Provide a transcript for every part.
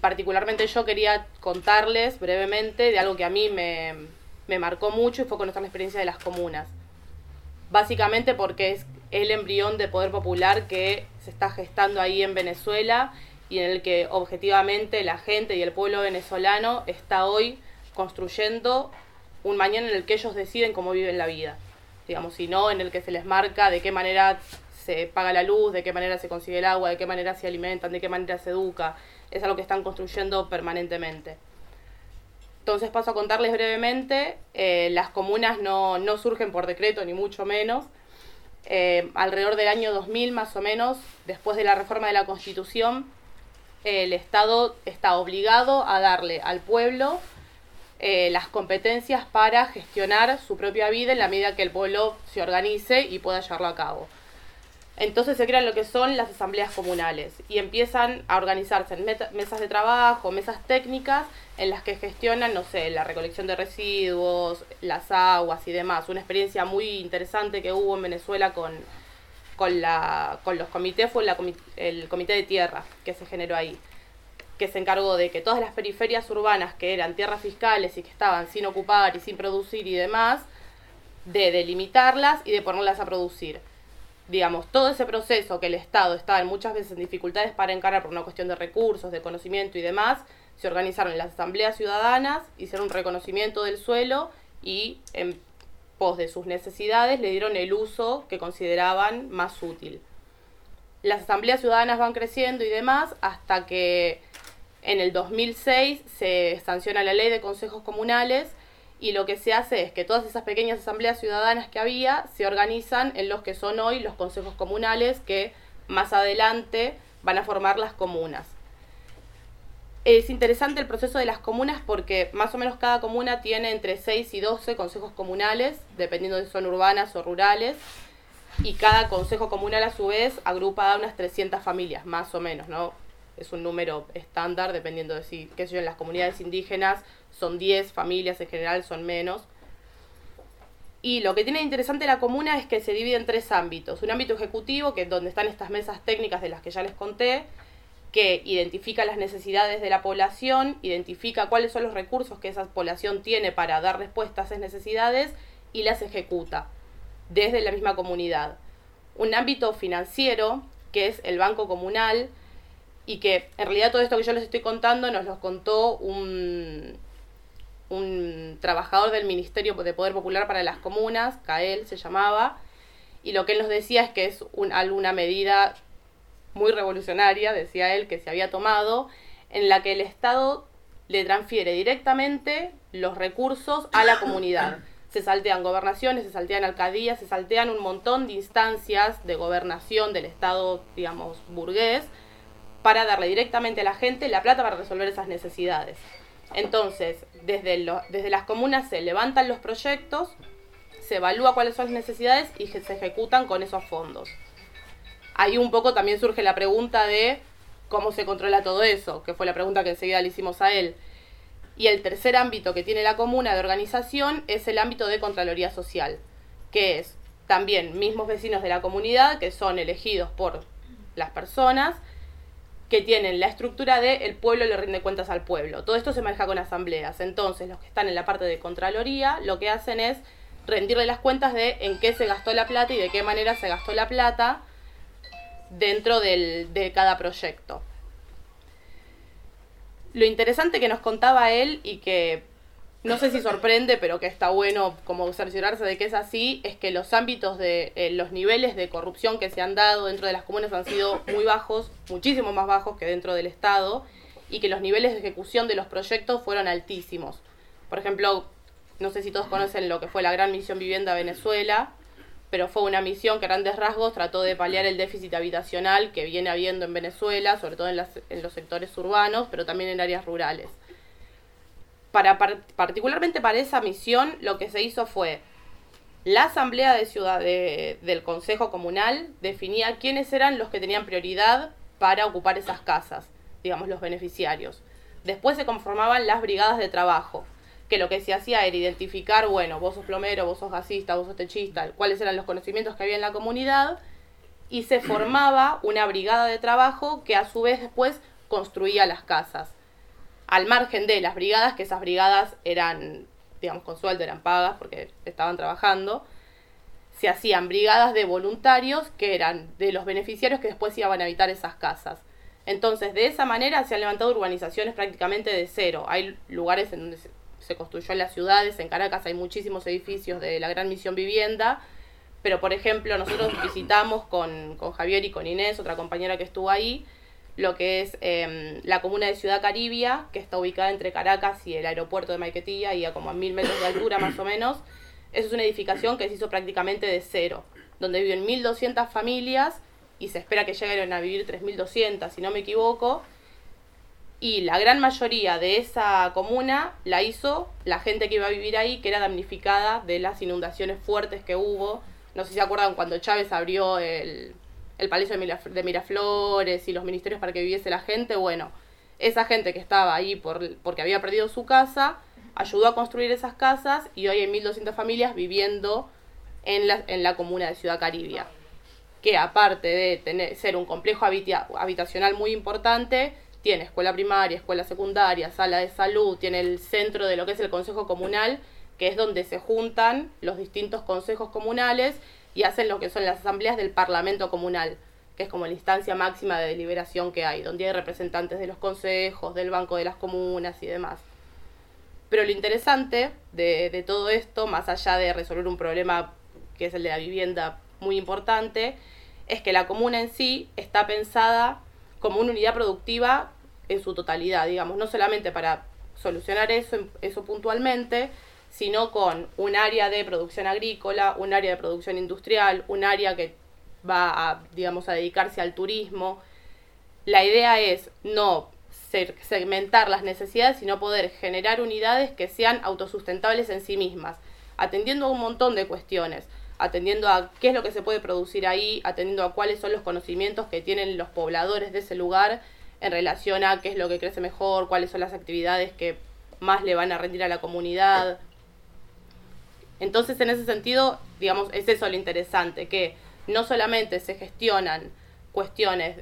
particularmente yo quería contarles brevemente de algo que a mí me marcó mucho y fue conocer la experiencia de las comunas. Básicamente porque es el embrión de poder popular que se está gestando ahí en Venezuela y en el que objetivamente la gente y el pueblo venezolano está hoy construyendo un mañana en el que ellos deciden cómo viven la vida, digamos, y no en el que se les marca de qué manera se paga la luz, de qué manera se consigue el agua, de qué manera se alimentan, de qué manera se educa. Es algo que están construyendo permanentemente. Entonces paso a contarles brevemente. Las comunas no surgen por decreto, ni mucho menos. Alrededor del año 2000 más o menos, después de la reforma de la Constitución, el Estado está obligado a darle al pueblo las competencias para gestionar su propia vida en la medida que el pueblo se organice y pueda llevarlo a cabo. Entonces se crean lo que son las asambleas comunales y empiezan a organizarse en mesas de trabajo, mesas técnicas en las que gestionan, no sé, la recolección de residuos, las aguas y demás. Una experiencia muy interesante que hubo en Venezuela con los comités fue el comité de tierra que se generó ahí, que se encargó de que todas las periferias urbanas que eran tierras fiscales y que estaban sin ocupar y sin producir y demás, de delimitarlas y de ponerlas a producir. Digamos, todo ese proceso que el Estado estaba muchas veces en dificultades para encarar por una cuestión de recursos, de conocimiento y demás, se organizaron en las asambleas ciudadanas, hicieron un reconocimiento del suelo y en pos de sus necesidades le dieron el uso que consideraban más útil. Las asambleas ciudadanas van creciendo y demás hasta que en el 2006 se sanciona la ley de consejos comunales y lo que se hace es que todas esas pequeñas asambleas ciudadanas que había se organizan en los que son hoy los consejos comunales que más adelante van a formar las comunas. Es interesante el proceso de las comunas porque más o menos cada comuna tiene entre 6 y 12 consejos comunales, dependiendo de si son urbanas o rurales, y cada consejo comunal a su vez agrupa a unas 300 familias, más o menos, ¿no? Es un número estándar, dependiendo de si, qué sé yo, en las comunidades indígenas son 10 familias, en general son menos. Y lo que tiene de interesante la comuna es que se divide en 3 ámbitos. Un ámbito ejecutivo, que es donde están estas mesas técnicas de las que ya les conté, que identifica las necesidades de la población, identifica cuáles son los recursos que esa población tiene para dar respuesta a esas necesidades y las ejecuta desde la misma comunidad. Un ámbito financiero, que es el banco comunal, y que en realidad todo esto que yo les estoy contando nos lo contó un trabajador del Ministerio de Poder Popular para las Comunas, CAEL se llamaba, y lo que él nos decía es que es alguna medida muy revolucionaria, decía él, que se había tomado, en la que el Estado le transfiere directamente los recursos a la comunidad. Se saltean gobernaciones, se saltean alcaldías, se saltean un montón de instancias de gobernación del Estado, digamos, burgués, para darle directamente a la gente la plata para resolver esas necesidades. Entonces, desde las comunas se levantan los proyectos, se evalúa cuáles son las necesidades y se ejecutan con esos fondos. Ahí un poco también surge la pregunta de cómo se controla todo eso, que fue la pregunta que enseguida le hicimos a él. Y el tercer ámbito que tiene la comuna de organización es el ámbito de Contraloría Social, que es también mismos vecinos de la comunidad que son elegidos por las personas que tienen la estructura de el pueblo le rinde cuentas al pueblo. Todo esto se maneja con asambleas. Entonces, los que están en la parte de Contraloría lo que hacen es rendirle las cuentas de en qué se gastó la plata y de qué manera se gastó la plata dentro de cada proyecto. Lo interesante que nos contaba él y que no sé si sorprende, pero que está bueno como cerciorarse de que es así, es que los ámbitos de los niveles de corrupción que se han dado dentro de las comunas han sido muy bajos, muchísimo más bajos que dentro del Estado, y que los niveles de ejecución de los proyectos fueron altísimos. Por ejemplo, no sé si todos conocen lo que fue la Gran Misión Vivienda Venezuela, pero fue una misión que a grandes rasgos trató de paliar el déficit habitacional que viene habiendo en Venezuela, sobre todo en los sectores urbanos, pero también en áreas rurales. Particularmente para esa misión, lo que se hizo fue la asamblea del Consejo Comunal definía quiénes eran los que tenían prioridad para ocupar esas casas, digamos, los beneficiarios. Después se conformaban las brigadas de trabajo, que lo que se hacía era identificar, bueno, vos sos plomero, vos sos gasista, vos sos techista, cuáles eran los conocimientos que había en la comunidad, y se formaba una brigada de trabajo que a su vez después construía las casas. al margen de las brigadas, que esas brigadas eran, digamos, con sueldo, eran pagas porque estaban trabajando, se hacían brigadas de voluntarios que eran de los beneficiarios que después iban a habitar esas casas. Entonces, de esa manera se han levantado urbanizaciones prácticamente de cero. Hay lugares en donde se construyó en las ciudades, en Caracas hay muchísimos edificios de la Gran Misión Vivienda, pero por ejemplo nosotros visitamos con Javier y con Inés, otra compañera que estuvo ahí, lo que es la comuna de Ciudad Caribia, que está ubicada entre Caracas y el aeropuerto de Maiquetía, y a como a 1000 metros de altura más o menos. Esa es una edificación que se hizo prácticamente de cero, donde viven 1200 familias y se espera que lleguen a vivir 3200, si no me equivoco. Y la gran mayoría de esa comuna la hizo la gente que iba a vivir ahí, que era damnificada de las inundaciones fuertes que hubo. No sé si se acuerdan cuando Chávez abrió el Palacio de Miraflores y los ministerios para que viviese la gente. Bueno, esa gente que estaba ahí porque había perdido su casa, ayudó a construir esas casas y hoy hay 1200 familias viviendo en la comuna de Ciudad Caribia, que aparte de ser un complejo habitacional muy importante, tiene escuela primaria, escuela secundaria, sala de salud, tiene el centro de lo que es el consejo comunal, que es donde se juntan los distintos consejos comunales y hacen lo que son las asambleas del Parlamento Comunal, que es como la instancia máxima de deliberación que hay, donde hay representantes de los consejos, del Banco de las Comunas y demás. Pero lo interesante de todo esto, más allá de resolver un problema que es el de la vivienda muy importante, es que la comuna en sí está pensada como una unidad productiva en su totalidad, digamos, no solamente para solucionar eso puntualmente, sino con un área de producción agrícola, un área de producción industrial, un área que va a dedicarse al turismo. La idea es no segmentar las necesidades, sino poder generar unidades que sean autosustentables en sí mismas, atendiendo a un montón de cuestiones, atendiendo a qué es lo que se puede producir ahí, atendiendo a cuáles son los conocimientos que tienen los pobladores de ese lugar en relación a qué es lo que crece mejor, cuáles son las actividades que más le van a rendir a la comunidad. Entonces, en ese sentido, digamos, es eso lo interesante, que no solamente se gestionan cuestiones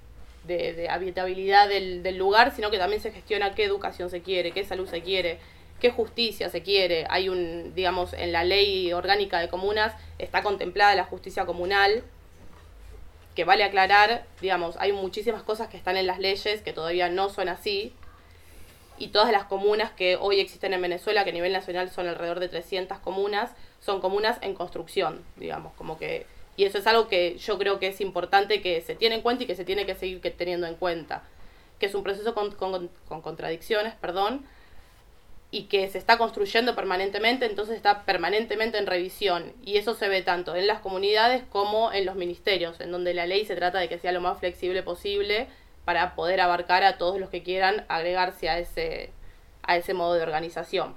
de habitabilidad del lugar, sino que también se gestiona qué educación se quiere, qué salud se quiere, qué justicia se quiere. Hay en la ley orgánica de comunas está contemplada la justicia comunal, que vale aclarar, hay muchísimas cosas que están en las leyes que todavía no son así, y todas las comunas que hoy existen en Venezuela, que a nivel nacional son alrededor de 300 comunas, son comunas en construcción, y eso es algo que yo creo que es importante que se tiene en cuenta y que se tiene que seguir teniendo en cuenta, que es un proceso con contradicciones, y que se está construyendo permanentemente, entonces está permanentemente en revisión, y eso se ve tanto en las comunidades como en los ministerios, en donde la ley se trata de que sea lo más flexible posible para poder abarcar a todos los que quieran agregarse a ese modo de organización.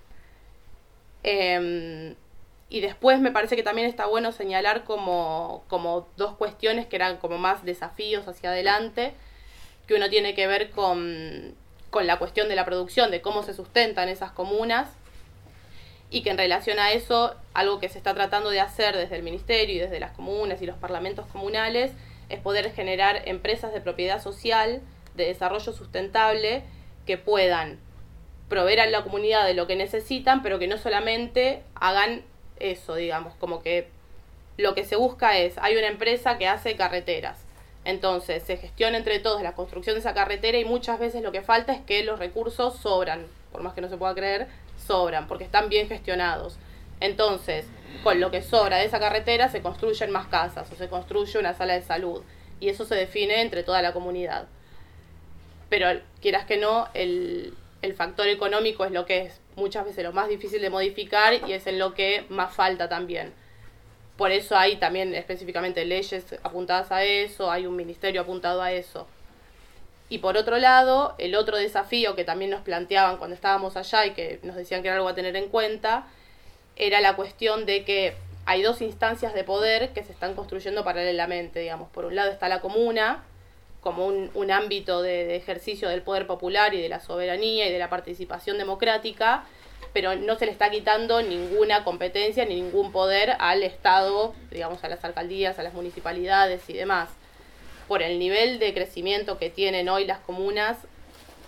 Y después me parece que también está bueno señalar como dos cuestiones que eran como más desafíos hacia adelante, que uno tiene que ver con la cuestión de la producción, de cómo se sustentan esas comunas, y que en relación a eso, algo que se está tratando de hacer desde el ministerio y desde las comunas y los parlamentos comunales, es poder generar empresas de propiedad social, de desarrollo sustentable, que puedan proveer a la comunidad de lo que necesitan, pero que no solamente hagan eso, como que lo que se busca es, hay una empresa que hace carreteras, entonces se gestiona entre todos la construcción de esa carretera, y muchas veces lo que falta es que los recursos sobran, por más que no se pueda creer, sobran, porque están bien gestionados. Entonces, con lo que sobra de esa carretera se construyen más casas o se construye una sala de salud, y eso se define entre toda la comunidad. Pero quieras que no, el factor económico es lo que es muchas veces lo más difícil de modificar y es en lo que más falta también. Por eso hay también específicamente leyes apuntadas a eso, hay un ministerio apuntado a eso. Y por otro lado, el otro desafío que también nos planteaban cuando estábamos allá y que nos decían que era algo a tener en cuenta, era la cuestión de que hay dos instancias de poder que se están construyendo paralelamente, Por un lado está la comuna, como un ámbito de ejercicio del poder popular y de la soberanía y de la participación democrática, pero no se le está quitando ninguna competencia ni ningún poder al Estado, a las alcaldías, a las municipalidades y demás. Por el nivel de crecimiento que tienen hoy las comunas,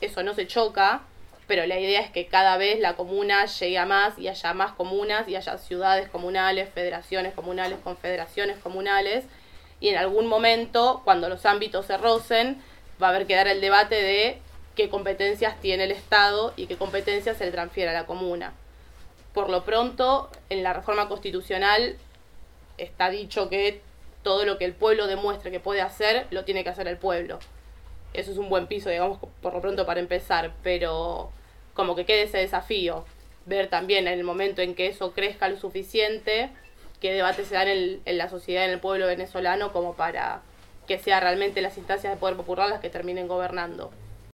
eso no se choca, pero la idea es que cada vez la comuna llegue a más y haya más comunas y haya ciudades comunales, federaciones comunales, confederaciones comunales, y en algún momento, cuando los ámbitos se rocen, va a haber que dar el debate de qué competencias tiene el Estado y qué competencias se le transfiere a la comuna. Por lo pronto, en la reforma constitucional está dicho que todo lo que el pueblo demuestre que puede hacer, lo tiene que hacer el pueblo. Eso es un buen piso, digamos, por lo pronto para empezar, pero como que quede ese desafío, ver también en el momento en que eso crezca lo suficiente, qué debates se dan en la sociedad, en el pueblo venezolano, como para que sea realmente las instancias de poder popular las que terminen gobernando.